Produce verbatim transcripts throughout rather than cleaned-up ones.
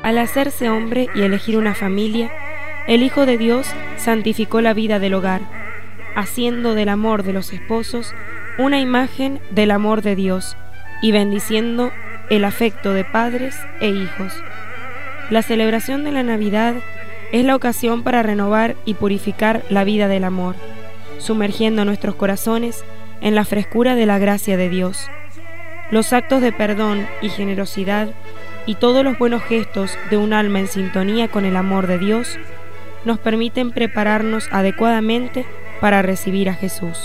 Al hacerse hombre y elegir una familia, el Hijo de Dios santificó la vida del hogar, haciendo del amor de los esposos una imagen del amor de Dios y bendiciendo el afecto de padres e hijos. La celebración de la Navidad es la ocasión para renovar y purificar la vida del amor, sumergiendo nuestros corazones en la frescura de la gracia de Dios. Los actos de perdón y generosidad y todos los buenos gestos de un alma en sintonía con el amor de Dios nos permiten prepararnos adecuadamente para recibir a Jesús.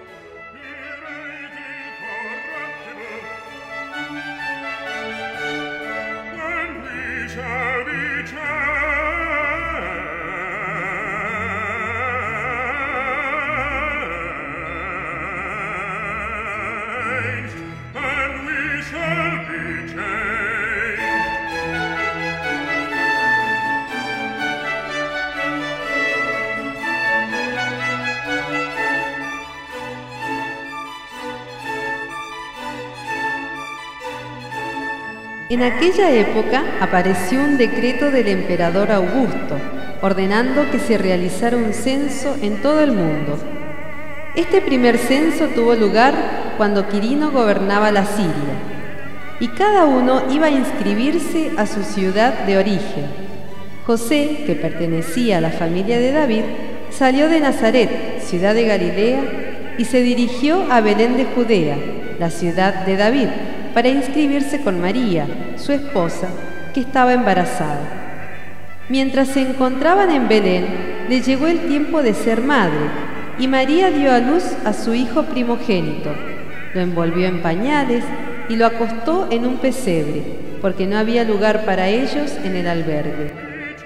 En aquella época apareció un decreto del emperador Augusto, ordenando que se realizara un censo en todo el mundo. Este primer censo tuvo lugar cuando Quirino gobernaba la Siria, y cada uno iba a inscribirse a su ciudad de origen. José, que pertenecía a la familia de David, salió de Nazaret, ciudad de Galilea, y se dirigió a Belén de Judea, la ciudad de David, para inscribirse con María, su esposa, que estaba embarazada. Mientras se encontraban en Belén, le llegó el tiempo de ser madre, y María dio a luz a su hijo primogénito. Lo envolvió en pañales y lo acostó en un pesebre, porque no había lugar para ellos en el albergue.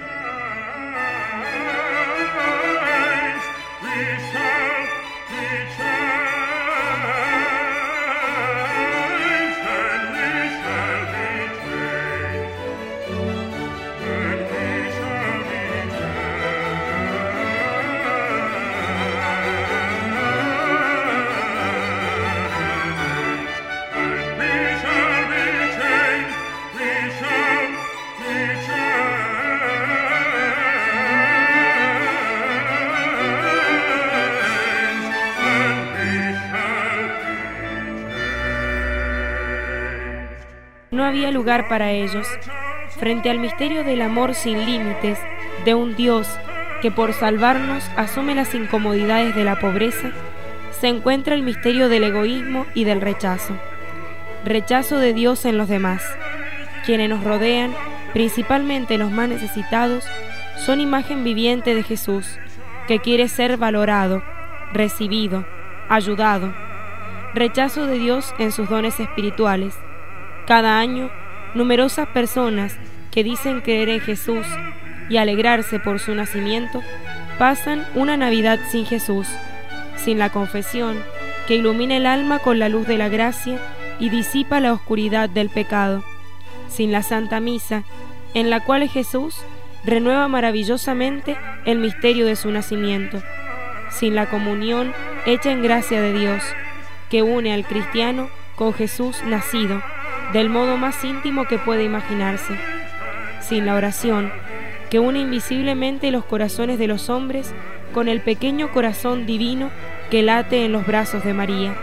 No había lugar para ellos. Frente al misterio del amor sin límites, de un Dios que por salvarnos asume las incomodidades de la pobreza, se encuentra el misterio del egoísmo y del rechazo. Rechazo de Dios en los demás. Quienes nos rodean, principalmente los más necesitados, son imagen viviente de Jesús, que quiere ser valorado, recibido, ayudado. Rechazo de Dios en sus dones espirituales. Cada año, numerosas personas que dicen creer en Jesús y alegrarse por su nacimiento, pasan una Navidad sin Jesús, sin la confesión que ilumina el alma con la luz de la gracia y disipa la oscuridad del pecado, sin la Santa Misa, en la cual Jesús renueva maravillosamente el misterio de su nacimiento, sin la comunión hecha en gracia de Dios, que une al cristiano con Jesús nacido, del modo más íntimo que puede imaginarse, sin la oración, que une invisiblemente los corazones de los hombres con el pequeño corazón divino que late en los brazos de María.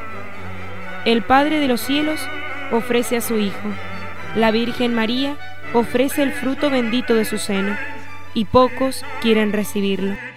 El Padre de los cielos ofrece a su Hijo, la Virgen María ofrece el fruto bendito de su seno, y pocos quieren recibirlo.